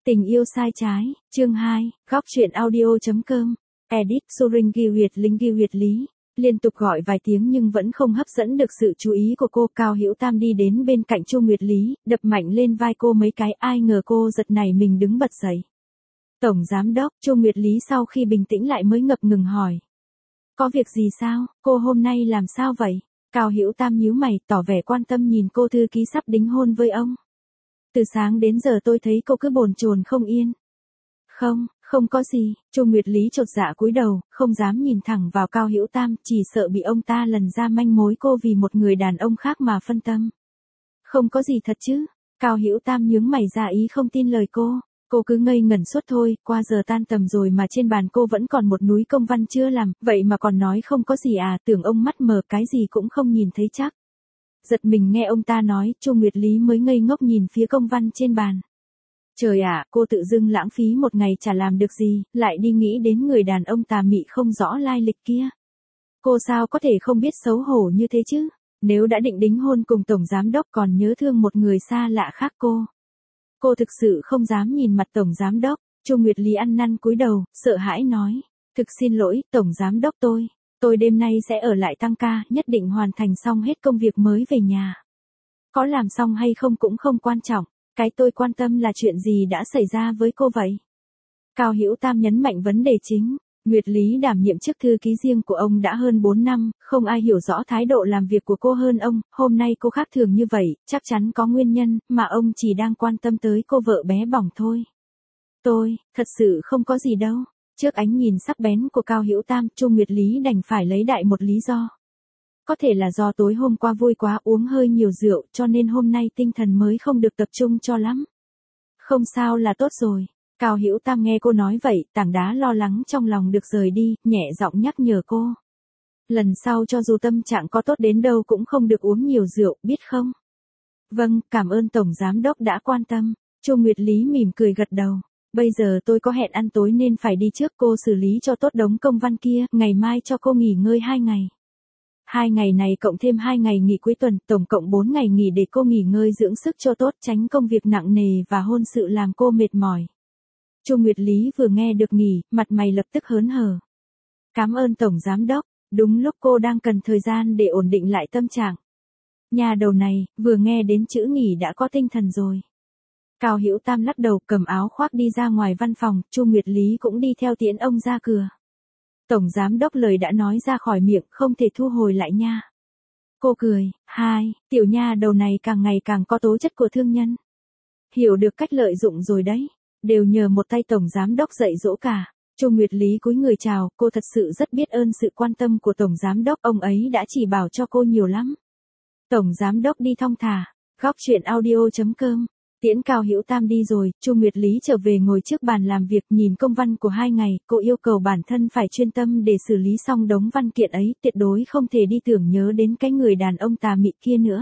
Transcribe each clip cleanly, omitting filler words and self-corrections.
Tình yêu sai trái, chương 2, góc truyện audio.com, edit Suringi Huyệt Linh Ghi Huyệt Lý. Liên tục gọi vài tiếng nhưng vẫn không hấp dẫn được sự chú ý của cô. Cao Hữu Tam đi đến bên cạnh Chu Nguyệt Lý, đập mạnh lên vai cô mấy cái, ai ngờ cô giật nảy mình đứng bật dậy. Tổng giám đốc, Chu Nguyệt Lý sau khi bình tĩnh lại mới ngập ngừng hỏi. Có việc gì sao, cô hôm nay làm sao vậy? Cao Hữu Tam nhíu mày, tỏ vẻ quan tâm nhìn cô. Thư ký sắp đính hôn với ông. Từ sáng đến giờ tôi thấy cô cứ bồn chồn không yên. Không có gì. Chu Nguyệt Lý chột dạ cúi đầu, không dám nhìn thẳng vào Cao Hữu Tam, chỉ sợ bị ông ta lần ra manh mối cô vì một người đàn ông khác mà phân tâm. Không có gì thật chứ? Cao Hữu Tam nhướng mày ra ý không tin lời cô. Cô cứ ngây ngẩn suốt thôi, qua giờ tan tầm rồi mà trên bàn cô vẫn còn một núi công văn chưa làm, vậy mà còn nói không có gì à? Tưởng ông mắt mờ cái gì cũng không nhìn thấy chắc. Giật mình nghe ông ta nói, Chu Nguyệt Lý mới ngây ngốc nhìn phía công văn trên bàn. Trời ạ, cô tự dưng lãng phí một ngày chả làm được gì, lại đi nghĩ đến người đàn ông tà mị không rõ lai lịch kia. Cô sao có thể không biết xấu hổ như thế chứ? Nếu đã định đính hôn cùng tổng giám đốc còn nhớ thương một người xa lạ khác cô. Cô thực sự không dám nhìn mặt tổng giám đốc. Chu Nguyệt Lý ăn năn cúi đầu, sợ hãi nói. Thực xin lỗi, tổng giám đốc tôi đêm nay sẽ ở lại tăng ca, nhất định hoàn thành xong hết công việc mới về nhà. Có làm xong hay không cũng không quan trọng, cái tôi quan tâm là chuyện gì đã xảy ra với cô vậy? Cao Hữu Tam nhấn mạnh vấn đề chính. Nguyệt Lý đảm nhiệm chức thư ký riêng của ông đã hơn 4 năm, không ai hiểu rõ thái độ làm việc của cô hơn ông, hôm nay cô khác thường như vậy, chắc chắn có nguyên nhân, mà ông chỉ đang quan tâm tới cô vợ bé bỏng thôi. Thật sự không có gì đâu. Trước ánh nhìn sắc bén của Cao Hữu Tam, Chu Nguyệt Lý đành phải lấy đại một lý do. Có thể là do tối hôm qua vui quá uống hơi nhiều rượu cho nên hôm nay tinh thần mới không được tập trung cho lắm. Không sao là tốt rồi. Cao Hữu Tam nghe cô nói vậy, tảng đá lo lắng trong lòng được rời đi, nhẹ giọng nhắc nhở cô. Lần sau cho dù tâm trạng có tốt đến đâu cũng không được uống nhiều rượu, biết không? Vâng, cảm ơn tổng giám đốc đã quan tâm. Chu Nguyệt Lý mỉm cười gật đầu. Bây giờ tôi có hẹn ăn tối nên phải đi trước, cô xử lý cho tốt đống công văn kia, ngày mai cho cô nghỉ ngơi 2 ngày. 2 ngày này cộng thêm 2 ngày nghỉ cuối tuần, tổng cộng 4 ngày nghỉ để cô nghỉ ngơi dưỡng sức cho tốt, tránh công việc nặng nề và hôn sự làm cô mệt mỏi. Chu Nguyệt Lý vừa nghe được nghỉ, mặt mày lập tức hớn hở. Cảm ơn tổng giám đốc, đúng lúc cô đang cần thời gian để ổn định lại tâm trạng. Nhà đầu này, vừa nghe đến chữ nghỉ đã có tinh thần rồi. Cao Hữu Tam lắc đầu cầm áo khoác đi ra ngoài văn phòng, Chu Nguyệt Lý cũng đi theo tiễn ông ra cửa. Tổng giám đốc lời đã nói ra khỏi miệng, không thể thu hồi lại nha. Cô cười, tiểu nha đầu này càng ngày càng có tố chất của thương nhân. Hiểu được cách lợi dụng rồi đấy, đều nhờ một tay tổng giám đốc dạy dỗ cả. Chu Nguyệt Lý cúi người chào, cô thật sự rất biết ơn sự quan tâm của tổng giám đốc, ông ấy đã chỉ bảo cho cô nhiều lắm. Tổng giám đốc đi thong thả, góc truyện audio.com. Tiễn Cao Hữu Tam đi rồi, Chu Nguyệt Lý trở về ngồi trước bàn làm việc nhìn công văn của 2 ngày, cô yêu cầu bản thân phải chuyên tâm để xử lý xong đống văn kiện ấy, tuyệt đối không thể đi tưởng nhớ đến cái người đàn ông tà mị kia nữa.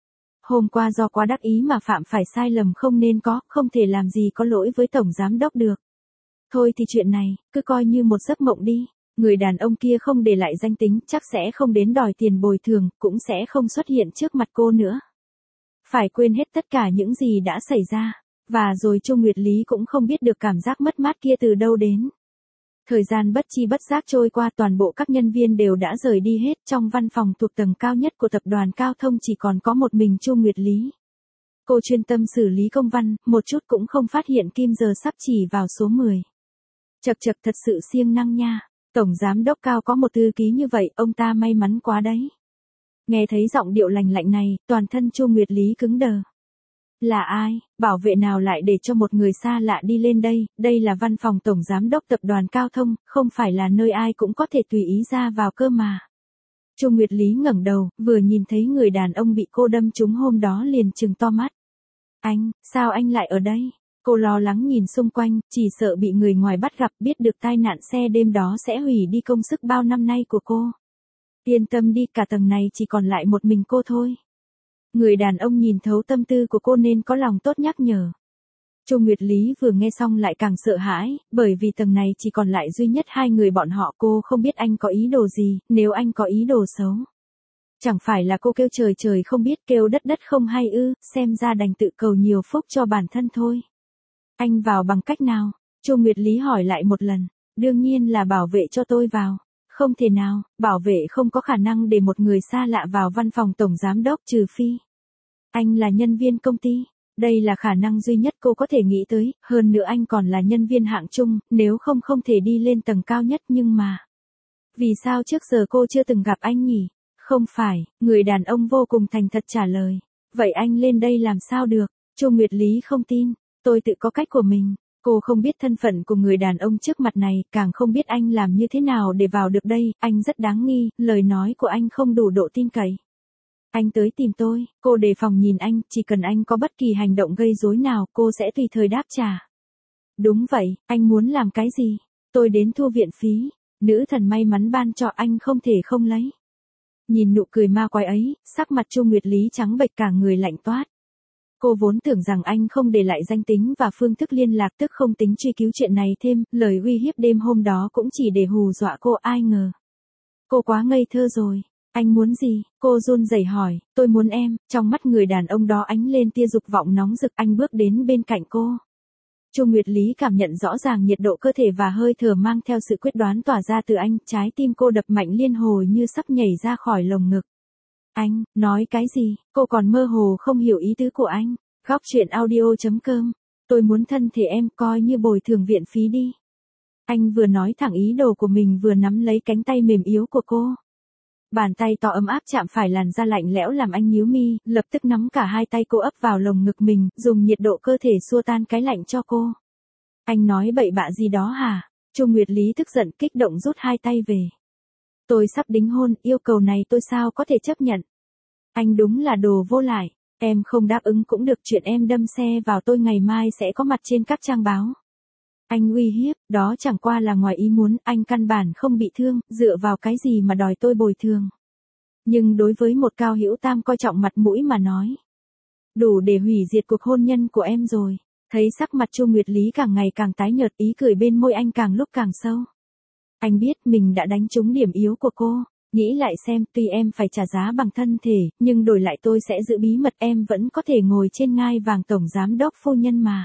Hôm qua do quá đắc ý mà phạm phải sai lầm không nên có, không thể làm gì có lỗi với tổng giám đốc được. Thôi thì chuyện này, cứ coi như một giấc mộng đi, người đàn ông kia không để lại danh tính, chắc sẽ không đến đòi tiền bồi thường, cũng sẽ không xuất hiện trước mặt cô nữa. Phải quên hết tất cả những gì đã xảy ra, và rồi Chu Nguyệt Lý cũng không biết được cảm giác mất mát kia từ đâu đến. Thời gian bất chi bất giác trôi qua, toàn bộ các nhân viên đều đã rời đi hết, trong văn phòng thuộc tầng cao nhất của tập đoàn Cao Thông chỉ còn có một mình Chu Nguyệt Lý. Cô chuyên tâm xử lý công văn, một chút cũng không phát hiện kim giờ sắp chỉ vào số 10. Chật thật sự siêng năng nha, tổng giám đốc Cao có một thư ký như vậy, ông ta may mắn quá đấy. Nghe thấy giọng điệu lành lạnh này, toàn thân Chu Nguyệt Lý cứng đờ. Là ai, bảo vệ nào lại để cho một người xa lạ đi lên đây, đây là văn phòng tổng giám đốc tập đoàn Cao Thông, không phải là nơi ai cũng có thể tùy ý ra vào cơ mà. Chu Nguyệt Lý ngẩng đầu, vừa nhìn thấy người đàn ông bị cô đâm trúng hôm đó liền trừng to mắt. Sao anh lại ở đây? Cô lo lắng nhìn xung quanh, chỉ sợ bị người ngoài bắt gặp, biết được tai nạn xe đêm đó sẽ hủy đi công sức bao năm nay của cô. Yên tâm đi, cả tầng này chỉ còn lại một mình cô thôi. Người đàn ông nhìn thấu tâm tư của cô nên có lòng tốt nhắc nhở. Chu Nguyệt Lý vừa nghe xong lại càng sợ hãi, bởi vì tầng này chỉ còn lại duy nhất 2 người bọn họ, cô không biết anh có ý đồ gì, nếu anh có ý đồ xấu. Chẳng phải là cô kêu trời không biết, kêu đất không hay ư, xem ra đành tự cầu nhiều phúc cho bản thân thôi. Anh vào bằng cách nào? Chu Nguyệt Lý hỏi lại một lần. Đương nhiên là bảo vệ cho tôi vào. Không thể nào, bảo vệ không có khả năng để một người xa lạ vào văn phòng tổng giám đốc trừ phi. Anh là nhân viên công ty. Đây là khả năng duy nhất cô có thể nghĩ tới, hơn nữa anh còn là nhân viên hạng trung, nếu không không thể đi lên tầng cao nhất nhưng mà. Vì sao trước giờ cô chưa từng gặp anh nhỉ? Không phải, người đàn ông vô cùng thành thật trả lời. Vậy anh lên đây làm sao được? Chu Nguyệt Lý không tin, tôi tự có cách của mình. Cô không biết thân phận của người đàn ông trước mặt này, càng không biết anh làm như thế nào để vào được đây, anh rất đáng nghi, lời nói của anh không đủ độ tin cậy. Anh tới tìm tôi, cô đề phòng nhìn anh, chỉ cần anh có bất kỳ hành động gây rối nào, cô sẽ tùy thời đáp trả. Đúng vậy, anh muốn làm cái gì? Tôi đến thu viện phí, nữ thần may mắn ban cho anh không thể không lấy. Nhìn nụ cười ma quái ấy, sắc mặt Chu Nguyệt Lý trắng bệch cả người lạnh toát. Cô vốn tưởng rằng anh không để lại danh tính và phương thức liên lạc tức không tính truy cứu chuyện này thêm, lời uy hiếp đêm hôm đó cũng chỉ để hù dọa cô ai ngờ. Cô quá ngây thơ rồi. Anh muốn gì? Cô run rẩy hỏi, tôi muốn em, trong mắt người đàn ông đó ánh lên tia dục vọng nóng rực, anh bước đến bên cạnh cô. Chu Nguyệt Lý cảm nhận rõ ràng nhiệt độ cơ thể và hơi thở mang theo sự quyết đoán tỏa ra từ anh, trái tim cô đập mạnh liên hồi như sắp nhảy ra khỏi lồng ngực. Anh, nói cái gì? Cô còn mơ hồ không hiểu ý tứ của anh. Góc truyện audio.com. Tôi muốn thân thể em coi như bồi thường viện phí đi. Anh vừa nói thẳng ý đồ của mình vừa nắm lấy cánh tay mềm yếu của cô. Bàn tay to ấm áp chạm phải làn da lạnh lẽo làm anh nhíu mi, lập tức nắm cả hai tay cô ấp vào lồng ngực mình, dùng nhiệt độ cơ thể xua tan cái lạnh cho cô. Anh nói bậy bạ gì đó hả? Chu Nguyệt Lý tức giận kích động rút hai tay về. Tôi sắp đính hôn, yêu cầu này tôi sao có thể chấp nhận. Anh đúng là đồ vô lại, em không đáp ứng cũng được, chuyện em đâm xe vào tôi ngày mai sẽ có mặt trên các trang báo. Anh uy hiếp, đó chẳng qua là ngoài ý muốn, anh căn bản không bị thương, dựa vào cái gì mà đòi tôi bồi thường. Nhưng đối với một Cao Hữu Tam coi trọng mặt mũi mà nói, đủ để hủy diệt cuộc hôn nhân của em rồi. Thấy sắc mặt Chu Nguyệt Lý càng ngày càng tái nhợt, ý cười bên môi anh càng lúc càng sâu. Anh biết mình đã đánh trúng điểm yếu của cô, nghĩ lại xem, tuy em phải trả giá bằng thân thể, nhưng đổi lại tôi sẽ giữ bí mật, em vẫn có thể ngồi trên ngai vàng tổng giám đốc phu nhân mà.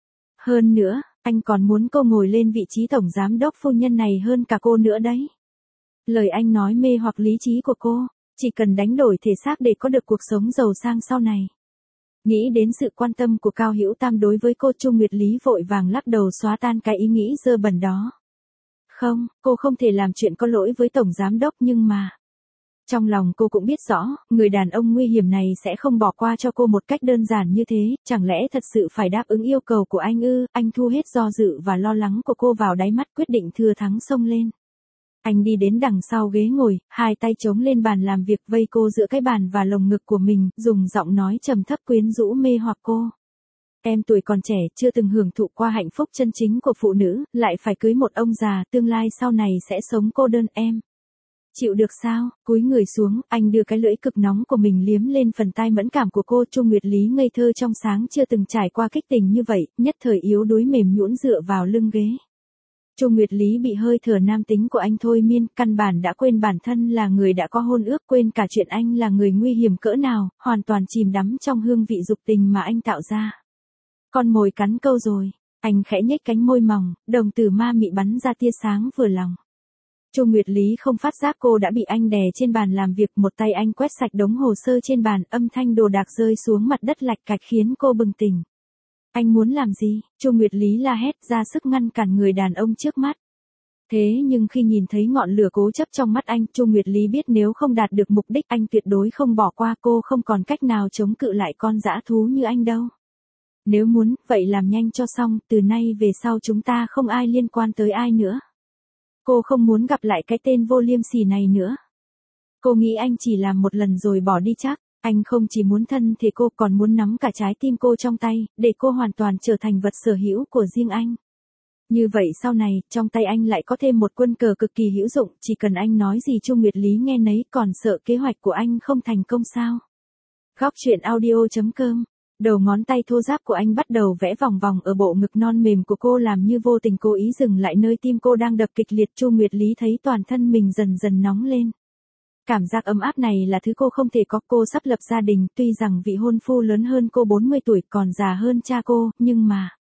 Hơn nữa, anh còn muốn cô ngồi lên vị trí tổng giám đốc phu nhân này hơn cả cô nữa đấy. Lời anh nói mê hoặc lý trí của cô, chỉ cần đánh đổi thể xác để có được cuộc sống giàu sang sau này. Nghĩ đến sự quan tâm của Cao Hữu Tam đối với cô, Chu Nguyệt Lý vội vàng lắc đầu xóa tan cái ý nghĩ dơ bẩn đó. Không, cô không thể làm chuyện có lỗi với tổng giám đốc nhưng mà. Trong lòng cô cũng biết rõ, người đàn ông nguy hiểm này sẽ không bỏ qua cho cô một cách đơn giản như thế, chẳng lẽ thật sự phải đáp ứng yêu cầu của anh ư? Anh thu hết do dự và lo lắng của cô vào đáy mắt, quyết định thừa thắng xông lên. Anh đi đến đằng sau ghế ngồi, hai tay chống lên bàn làm việc, vây cô giữa cái bàn và lồng ngực của mình, dùng giọng nói trầm thấp quyến rũ mê hoặc cô. Em tuổi còn trẻ, chưa từng hưởng thụ qua hạnh phúc chân chính của phụ nữ, lại phải cưới một ông già, tương lai sau này sẽ sống cô đơn, em chịu được sao? Cúi người xuống, anh đưa cái lưỡi cực nóng của mình liếm lên phần tai mẫn cảm của cô. Chu Nguyệt Lý ngây thơ trong sáng chưa từng trải qua kích tình như vậy, nhất thời yếu đuối mềm nhũn dựa vào lưng ghế. Chu Nguyệt Lý bị hơi thở nam tính của anh thôi miên, căn bản đã quên bản thân là người đã có hôn ước, quên cả chuyện anh là người nguy hiểm cỡ nào, hoàn toàn chìm đắm trong hương vị dục tình mà anh tạo ra. Con mồi cắn câu rồi, anh khẽ nhếch cánh môi mỏng, đồng tử ma mị bắn ra tia sáng vừa lòng. Chu Nguyệt Lý không phát giác cô đã bị anh đè trên bàn làm việc, một tay anh quét sạch đống hồ sơ trên bàn, âm thanh đồ đạc rơi xuống mặt đất lạch cạch khiến cô bừng tỉnh. Anh muốn làm gì? Chu Nguyệt Lý la hét, ra sức ngăn cản người đàn ông trước mắt. Thế nhưng khi nhìn thấy ngọn lửa cố chấp trong mắt anh, Chu Nguyệt Lý biết nếu không đạt được mục đích anh tuyệt đối không bỏ qua cô, không còn cách nào chống cự lại con dã thú như anh đâu. Nếu muốn, vậy làm nhanh cho xong, từ nay về sau chúng ta không ai liên quan tới ai nữa. Cô không muốn gặp lại cái tên vô liêm sỉ này nữa. Cô nghĩ anh chỉ làm một lần rồi bỏ đi chắc. Anh không chỉ muốn thân thể cô còn muốn nắm cả trái tim cô trong tay, để cô hoàn toàn trở thành vật sở hữu của riêng anh. Như vậy sau này, trong tay anh lại có thêm một quân cờ cực kỳ hữu dụng, chỉ cần anh nói gì Chu Nguyệt Lý nghe nấy, còn sợ kế hoạch của anh không thành công sao? Góc truyện audio.com. Đầu ngón tay thô ráp của anh bắt đầu vẽ vòng vòng ở bộ ngực non mềm của cô, làm như vô tình cố ý dừng lại nơi tim cô đang đập kịch liệt. Chu Nguyệt Lý thấy toàn thân mình dần dần nóng lên. Cảm giác ấm áp này là thứ cô không thể có. Cô sắp lập gia đình, tuy rằng vị hôn phu lớn hơn cô 40 tuổi, còn già hơn cha cô, nhưng mà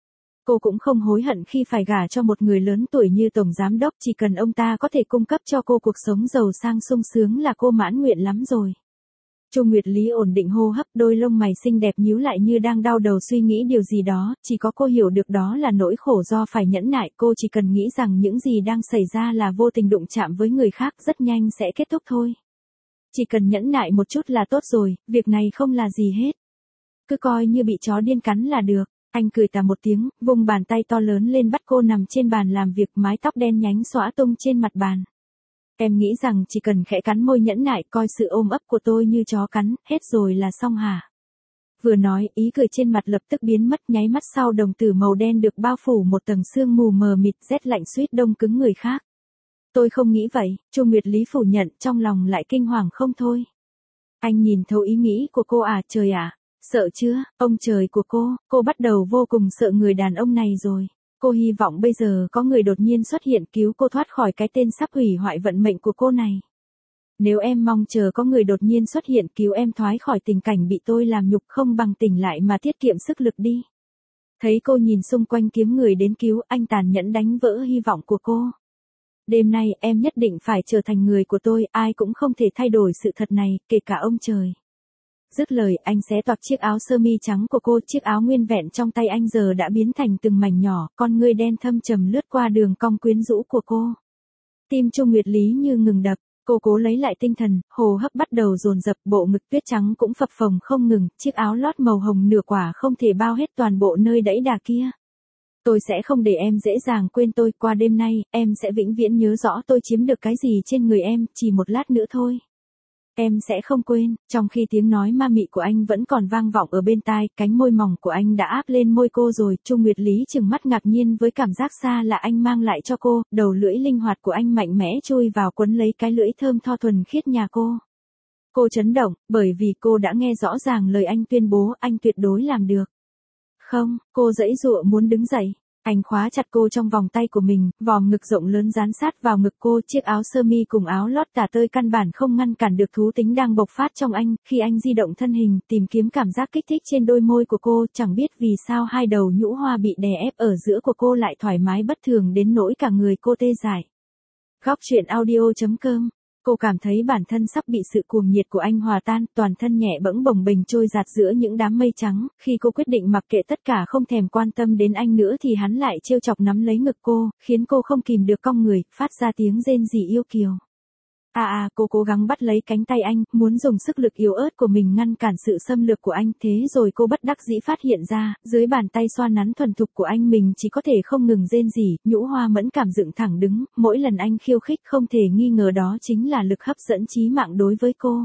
Cô cũng không hối hận khi phải gả cho một người lớn tuổi như tổng giám đốc, chỉ cần ông ta có thể cung cấp cho cô cuộc sống giàu sang sung sướng là cô mãn nguyện lắm rồi. Chu Nguyệt Lý ổn định hô hấp, đôi lông mày xinh đẹp nhíu lại như đang đau đầu suy nghĩ điều gì đó, chỉ có cô hiểu được đó là nỗi khổ do phải nhẫn nại, cô chỉ cần nghĩ rằng những gì đang xảy ra là vô tình đụng chạm với người khác, rất nhanh sẽ kết thúc thôi. Chỉ cần nhẫn nại một chút là tốt rồi, việc này không là gì hết. Cứ coi như bị chó điên cắn là được. Anh cười tà một tiếng, vung bàn tay to lớn lên bắt cô nằm trên bàn làm việc, mái tóc đen nhánh xõa tung trên mặt bàn. Em nghĩ rằng chỉ cần khẽ cắn môi nhẫn nại coi sự ôm ấp của tôi như chó cắn, hết rồi là xong hả? Vừa nói, ý cười trên mặt lập tức biến mất, nháy mắt sau đồng tử màu đen được bao phủ một tầng sương mù mờ mịt, rét lạnh suýt đông cứng người khác. Tôi không nghĩ vậy, Chu Nguyệt Lý phủ nhận, trong lòng lại kinh hoàng không thôi. Anh nhìn thấu ý nghĩ của cô à, trời ạ. Sợ chưa, ông trời của cô bắt đầu vô cùng sợ người đàn ông này rồi. Cô hy vọng bây giờ có người đột nhiên xuất hiện cứu cô thoát khỏi cái tên sắp hủy hoại vận mệnh của cô này. Nếu em mong chờ có người đột nhiên xuất hiện cứu em thoát khỏi tình cảnh bị tôi làm nhục, không bằng tỉnh lại mà tiết kiệm sức lực đi. Thấy cô nhìn xung quanh kiếm người đến cứu, anh tàn nhẫn đánh vỡ hy vọng của cô. Đêm nay em nhất định phải trở thành người của tôi, ai cũng không thể thay đổi sự thật này, kể cả ông trời. Dứt lời, anh xé toạc chiếc áo sơ mi trắng của cô, chiếc áo nguyên vẹn trong tay anh giờ đã biến thành từng mảnh nhỏ, con ngươi đen thâm trầm lướt qua đường cong quyến rũ của cô. Tim Chu Nguyệt Lý như ngừng đập, cô cố lấy lại tinh thần, hô hấp bắt đầu dồn dập, bộ ngực tuyết trắng cũng phập phồng không ngừng, chiếc áo lót màu hồng nửa quả không thể bao hết toàn bộ nơi đẫy đà kia. Tôi sẽ không để em dễ dàng quên tôi, qua đêm nay, em sẽ vĩnh viễn nhớ rõ tôi chiếm được cái gì trên người em, chỉ một lát nữa thôi. Em sẽ không quên, trong khi tiếng nói ma mị của anh vẫn còn vang vọng ở bên tai, cánh môi mỏng của anh đã áp lên môi cô rồi, Chu Nguyệt Lý trừng mắt ngạc nhiên với cảm giác xa lạ anh mang lại cho cô, đầu lưỡi linh hoạt của anh mạnh mẽ chui vào quấn lấy cái lưỡi thơm tho thuần khiết nhà cô. Cô chấn động, bởi vì cô đã nghe rõ ràng lời anh tuyên bố, anh tuyệt đối làm được. Không, cô giãy giụa muốn đứng dậy. Anh khóa chặt cô trong vòng tay của mình, vòm ngực rộng lớn dán sát vào ngực cô, chiếc áo sơ mi cùng áo lót tả tơi căn bản không ngăn cản được thú tính đang bộc phát trong anh, khi anh di động thân hình, tìm kiếm cảm giác kích thích trên đôi môi của cô, chẳng biết vì sao hai đầu nhũ hoa bị đè ép ở giữa của cô lại thoải mái bất thường đến nỗi cả người cô tê dại. Góc truyện audio.com. Cô cảm thấy bản thân sắp bị sự cuồng nhiệt của anh hòa tan, toàn thân nhẹ bẫng bồng bềnh trôi dạt giữa những đám mây trắng, khi cô quyết định mặc kệ tất cả không thèm quan tâm đến anh nữa thì hắn lại trêu chọc nắm lấy ngực cô, khiến cô không kìm được cong người, phát ra tiếng rên rỉ yêu kiều. Cô cố gắng bắt lấy cánh tay anh, muốn dùng sức lực yếu ớt của mình ngăn cản sự xâm lược của anh, thế rồi cô bất đắc dĩ phát hiện ra, dưới bàn tay xoa nắn thuần thục của anh mình chỉ có thể không ngừng rên rỉ, nhũ hoa mẫn cảm dựng thẳng đứng, mỗi lần anh khiêu khích không thể nghi ngờ đó chính là lực hấp dẫn chí mạng đối với cô.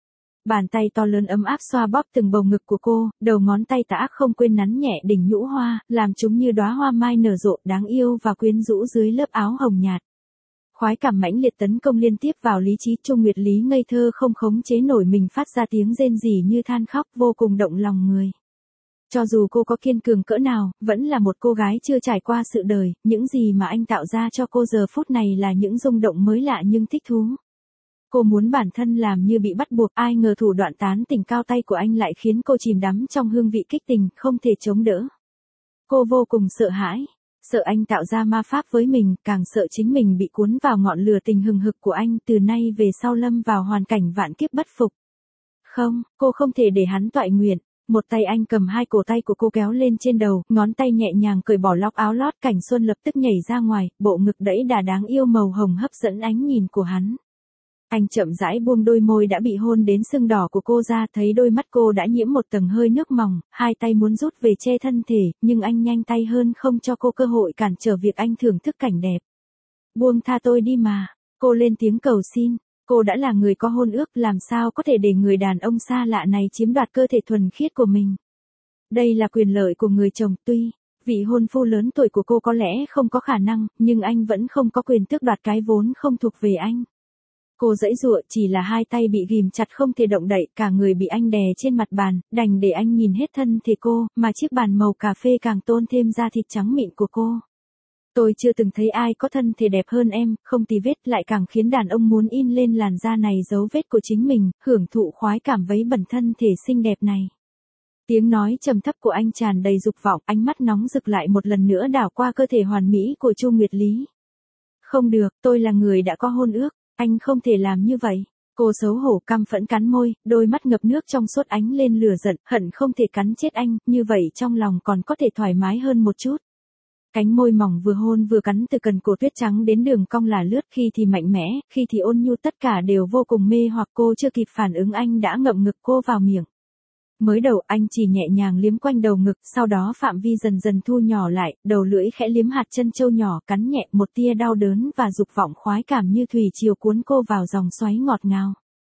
Bàn tay to lớn ấm áp xoa bóp từng bầu ngực của cô, đầu ngón tay tả không quên nắn nhẹ đỉnh nhũ hoa, làm chúng như đóa hoa mai nở rộ đáng yêu và quyến rũ dưới lớp áo hồng nhạt. Khoái cảm mãnh liệt tấn công liên tiếp vào lý trí, Chu Nguyệt Lý ngây thơ không khống chế nổi mình phát ra tiếng rên rỉ như than khóc, vô cùng động lòng người. Cho dù cô có kiên cường cỡ nào, vẫn là một cô gái chưa trải qua sự đời, những gì mà anh tạo ra cho cô giờ phút này là những rung động mới lạ nhưng thích thú. Cô muốn bản thân làm như bị bắt buộc, ai ngờ thủ đoạn tán tỉnh cao tay của anh lại khiến cô chìm đắm trong hương vị kích tình, không thể chống đỡ. Cô vô cùng sợ hãi. Sợ anh tạo ra ma pháp với mình, càng sợ chính mình bị cuốn vào ngọn lửa tình hừng hực của anh, từ nay về sau lâm vào hoàn cảnh vạn kiếp bất phục. Không, cô không thể để hắn toại nguyện. Một tay anh cầm hai cổ tay của cô kéo lên trên đầu, ngón tay nhẹ nhàng cởi bỏ lóc áo lót, Cảnh Xuân lập tức nhảy ra ngoài, bộ ngực đẫy đà đáng yêu màu hồng hấp dẫn ánh nhìn của hắn. Anh chậm rãi buông đôi môi đã bị hôn đến sưng đỏ của cô ra, thấy đôi mắt cô đã nhiễm một tầng hơi nước mỏng, hai tay muốn rút về che thân thể, nhưng anh nhanh tay hơn không cho cô cơ hội cản trở việc anh thưởng thức cảnh đẹp. Buông tha tôi đi mà, cô lên tiếng cầu xin, cô đã là người có hôn ước, làm sao có thể để người đàn ông xa lạ này chiếm đoạt cơ thể thuần khiết của mình. Đây là quyền lợi của người chồng, tuy vị hôn phu lớn tuổi của cô có lẽ không có khả năng, nhưng anh vẫn không có quyền tước đoạt cái vốn không thuộc về anh. Cô giãy giụa, chỉ là hai tay bị ghìm chặt không thể động đậy, cả người bị anh đè trên mặt bàn, đành để anh nhìn hết thân thể cô, mà chiếc bàn màu cà phê càng tôn thêm da thịt trắng mịn của cô. Tôi chưa từng thấy ai có thân thể đẹp hơn em, không tì vết, lại càng khiến đàn ông muốn in lên làn da này dấu vết của chính mình, hưởng thụ khoái cảm vấy bẩn thân thể xinh đẹp này. Tiếng nói trầm thấp của anh tràn đầy dục vọng, ánh mắt nóng rực lại một lần nữa đảo qua cơ thể hoàn mỹ của Chu Nguyệt Lý. Không được, tôi là người đã có hôn ước, anh không thể làm như vậy. Cô xấu hổ căm phẫn cắn môi, đôi mắt ngập nước trong suốt ánh lên lửa giận, hận không thể cắn chết anh, như vậy trong lòng còn có thể thoải mái hơn một chút. Cánh môi mỏng vừa hôn vừa cắn từ cần cổ tuyết trắng đến đường cong là lướt, khi thì mạnh mẽ, khi thì ôn nhu, tất cả đều vô cùng mê hoặc. Cô chưa kịp phản ứng anh đã ngậm ngực cô vào miệng. Mới đầu anh chỉ nhẹ nhàng liếm quanh đầu ngực, sau đó phạm vi dần dần thu nhỏ lại, đầu lưỡi khẽ liếm hạt chân châu nhỏ, cắn nhẹ, một tia đau đớn và dục vọng khoái cảm như thủy triều cuốn cô vào dòng xoáy ngọt ngào.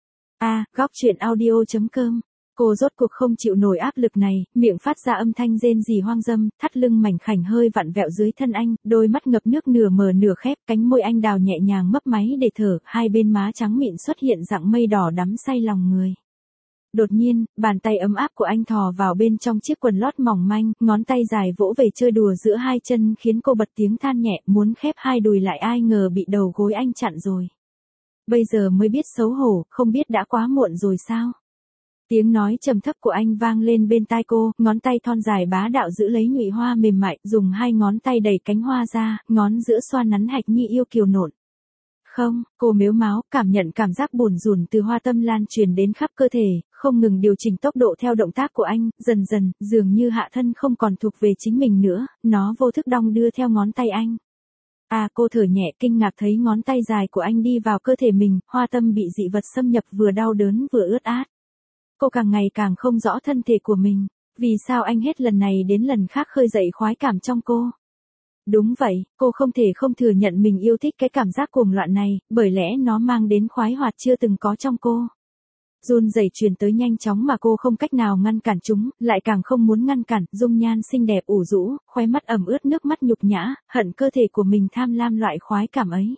Góc truyện audio.com. Cô rốt cuộc không chịu nổi áp lực này, miệng phát ra âm thanh rên rỉ hoang dâm, thắt lưng mảnh khảnh hơi vặn vẹo dưới thân anh, đôi mắt ngập nước nửa mở nửa khép, cánh môi anh đào nhẹ nhàng mấp máy để thở, hai bên má trắng mịn xuất hiện dạng mây đỏ đắm say lòng người. Đột nhiên, bàn tay ấm áp của anh thò vào bên trong chiếc quần lót mỏng manh, ngón tay dài vỗ về chơi đùa giữa hai chân khiến cô bật tiếng than nhẹ, muốn khép hai đùi lại ai ngờ bị đầu gối anh chặn rồi. Bây giờ mới biết xấu hổ, không biết đã quá muộn rồi sao? Tiếng nói trầm thấp của anh vang lên bên tai cô, ngón tay thon dài bá đạo giữ lấy nhụy hoa mềm mại, dùng hai ngón tay đẩy cánh hoa ra, ngón giữa xoa nắn hạch nhi yêu kiều nộn. Không, cô mếu máo, cảm nhận cảm giác buồn rùn từ hoa tâm lan truyền đến khắp cơ thể, không ngừng điều chỉnh tốc độ theo động tác của anh, dần dần, dường như hạ thân không còn thuộc về chính mình nữa, nó vô thức đong đưa theo ngón tay anh. Cô thở nhẹ kinh ngạc thấy ngón tay dài của anh đi vào cơ thể mình, hoa tâm bị dị vật xâm nhập vừa đau đớn vừa ướt át. Cô càng ngày càng không rõ thân thể của mình, vì sao anh hết lần này đến lần khác khơi dậy khoái cảm trong cô. Đúng vậy, cô không thể không thừa nhận mình yêu thích cái cảm giác cuồng loạn này, bởi lẽ nó mang đến khoái hoạt chưa từng có trong cô. Run rẩy truyền tới nhanh chóng mà cô không cách nào ngăn cản chúng, lại càng không muốn ngăn cản, dung nhan xinh đẹp ủ rũ, khóe mắt ẩm ướt nước mắt nhục nhã, hận cơ thể của mình tham lam loại khoái cảm ấy.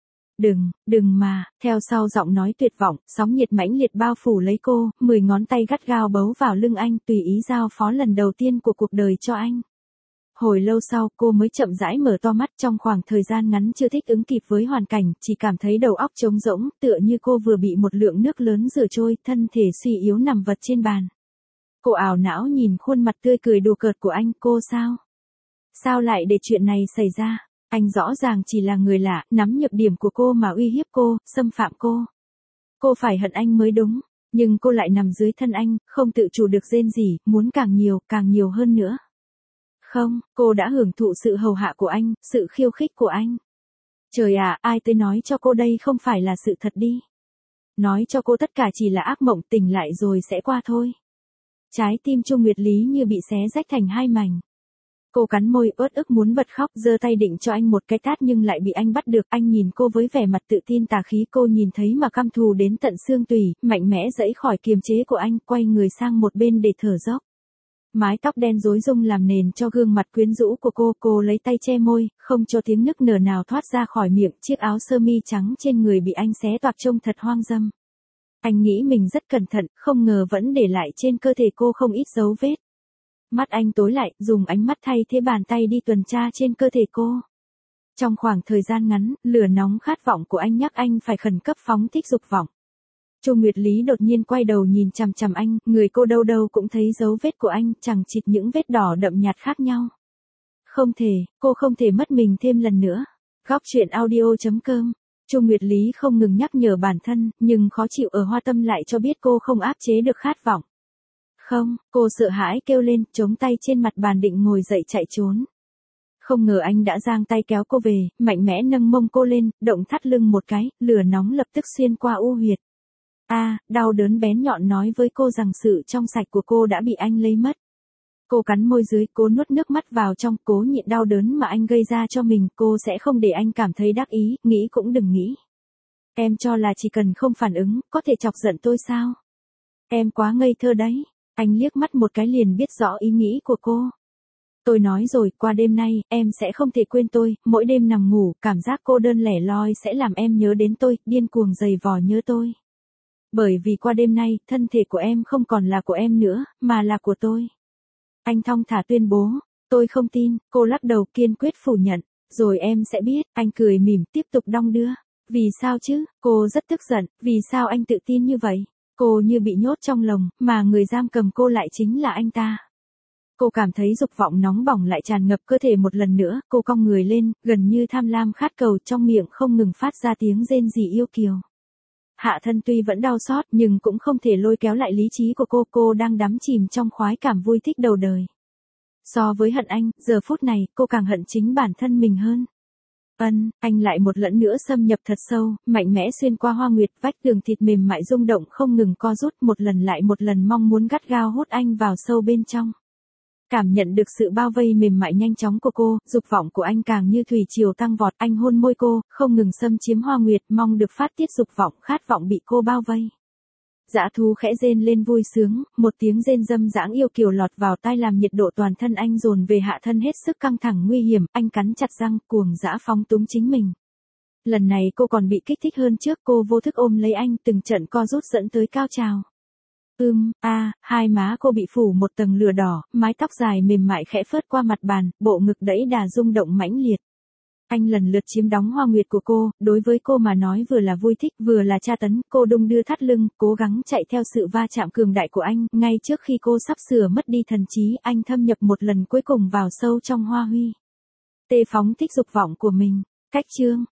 Đừng mà, theo sau giọng nói tuyệt vọng, sóng nhiệt mãnh liệt bao phủ lấy cô, 10 ngón tay gắt gao bấu vào lưng anh, tùy ý giao phó lần đầu tiên của cuộc đời cho anh. Hồi lâu sau, cô mới chậm rãi mở to mắt, trong khoảng thời gian ngắn chưa thích ứng kịp với hoàn cảnh, chỉ cảm thấy đầu óc trống rỗng, tựa như cô vừa bị một lượng nước lớn rửa trôi, thân thể suy yếu nằm vật trên bàn. Cô ảo não nhìn khuôn mặt tươi cười đùa cợt của anh, cô sao? Sao lại để chuyện này xảy ra? Anh rõ ràng chỉ là người lạ, nắm nhược điểm của cô mà uy hiếp cô, xâm phạm cô. Cô phải hận anh mới đúng, nhưng cô lại nằm dưới thân anh, không tự chủ được rên rỉ, muốn càng nhiều hơn nữa. Không, cô đã hưởng thụ sự hầu hạ của anh, sự khiêu khích của anh. Trời ạ, ai tới nói cho cô đây không phải là sự thật đi. Nói cho cô tất cả chỉ là ác mộng, tỉnh lại rồi sẽ qua thôi. Trái tim Chu Nguyệt Lý như bị xé rách thành hai mảnh. Cô cắn môi uất ức muốn bật khóc, giơ tay định cho anh một cái tát nhưng lại bị anh bắt được. Anh nhìn cô với vẻ mặt tự tin tà khí, cô nhìn thấy mà căm thù đến tận xương tủy, mạnh mẽ giãy khỏi kiềm chế của anh, quay người sang một bên để thở dốc. Mái tóc đen rối rung làm nền cho gương mặt quyến rũ của cô lấy tay che môi, không cho tiếng nức nở nào thoát ra khỏi miệng, chiếc áo sơ mi trắng trên người bị anh xé toạc trông thật hoang dâm. Anh nghĩ mình rất cẩn thận, không ngờ vẫn để lại trên cơ thể cô không ít dấu vết. Mắt anh tối lại, dùng ánh mắt thay thế bàn tay đi tuần tra trên cơ thể cô. Trong khoảng thời gian ngắn, lửa nóng khát vọng của anh nhắc anh phải khẩn cấp phóng thích dục vọng. Chu Nguyệt Lý đột nhiên quay đầu nhìn chằm chằm anh, người cô đâu đâu cũng thấy dấu vết của anh, chằng chịt những vết đỏ đậm nhạt khác nhau. Không thể, cô không thể mất mình thêm lần nữa. Góc truyện audio.com. Chu Nguyệt Lý không ngừng nhắc nhở bản thân, nhưng khó chịu ở hoa tâm lại cho biết cô không áp chế được khát vọng. Không, cô sợ hãi kêu lên, chống tay trên mặt bàn định ngồi dậy chạy trốn. Không ngờ anh đã giang tay kéo cô về, mạnh mẽ nâng mông cô lên, động thắt lưng một cái, lửa nóng lập tức xuyên qua u huyệt. Đau đớn bén nhọn nói với cô rằng sự trong sạch của cô đã bị anh lấy mất. Cô cắn môi dưới, cố nuốt nước mắt vào trong, cố nhịn đau đớn mà anh gây ra cho mình, cô sẽ không để anh cảm thấy đắc ý, nghĩ cũng đừng nghĩ. Em cho là chỉ cần không phản ứng, có thể chọc giận tôi sao? Em quá ngây thơ đấy. Anh liếc mắt một cái liền biết rõ ý nghĩ của cô. Tôi nói rồi, qua đêm nay, em sẽ không thể quên tôi, mỗi đêm nằm ngủ, cảm giác cô đơn lẻ loi sẽ làm em nhớ đến tôi, điên cuồng giày vò nhớ tôi. Bởi vì qua đêm nay, thân thể của em không còn là của em nữa, mà là của tôi. Anh thong thả tuyên bố, tôi không tin, cô lắc đầu kiên quyết phủ nhận, rồi em sẽ biết, anh cười mỉm tiếp tục đong đưa. Vì sao chứ, cô rất tức giận, vì sao anh tự tin như vậy? Cô như bị nhốt trong lồng, mà người giam cầm cô lại chính là anh ta. Cô cảm thấy dục vọng nóng bỏng lại tràn ngập cơ thể một lần nữa, cô cong người lên, gần như tham lam khát cầu, trong miệng không ngừng phát ra tiếng rên rỉ yêu kiều. Hạ thân tuy vẫn đau xót nhưng cũng không thể lôi kéo lại lý trí của cô đang đắm chìm trong khoái cảm vui thích đầu đời. So với hận anh, giờ phút này, cô càng hận chính bản thân mình hơn. Anh lại một lần nữa xâm nhập thật sâu, mạnh mẽ xuyên qua hoa nguyệt, vách tường thịt mềm mại rung động không ngừng co rút, một lần lại một lần mong muốn gắt gao hút anh vào sâu bên trong. Cảm nhận được sự bao vây mềm mại nhanh chóng của cô, dục vọng của anh càng như thủy triều tăng vọt, anh hôn môi cô, không ngừng xâm chiếm hoa nguyệt, mong được phát tiết dục vọng, khát vọng bị cô bao vây. Dã thú khẽ rên lên vui sướng, một tiếng rên dâm dãng yêu kiều lọt vào tai làm nhiệt độ toàn thân anh dồn về hạ thân hết sức căng thẳng nguy hiểm, anh cắn chặt răng, cuồng dã phóng túng chính mình. Lần này cô còn bị kích thích hơn trước, cô vô thức ôm lấy anh, từng trận co rút dẫn tới cao trào. Hai má cô bị phủ một tầng lửa đỏ, mái tóc dài mềm mại khẽ phớt qua mặt bàn, bộ ngực đẫy đà rung động mãnh liệt. Anh lần lượt chiếm đóng hoa nguyệt của cô, đối với cô mà nói vừa là vui thích vừa là tra tấn, cô đung đưa thắt lưng, cố gắng chạy theo sự va chạm cường đại của anh, ngay trước khi cô sắp sửa mất đi thần trí, anh thâm nhập một lần cuối cùng vào sâu trong hoa huy. Tê phóng thích dục vọng của mình. Cách chương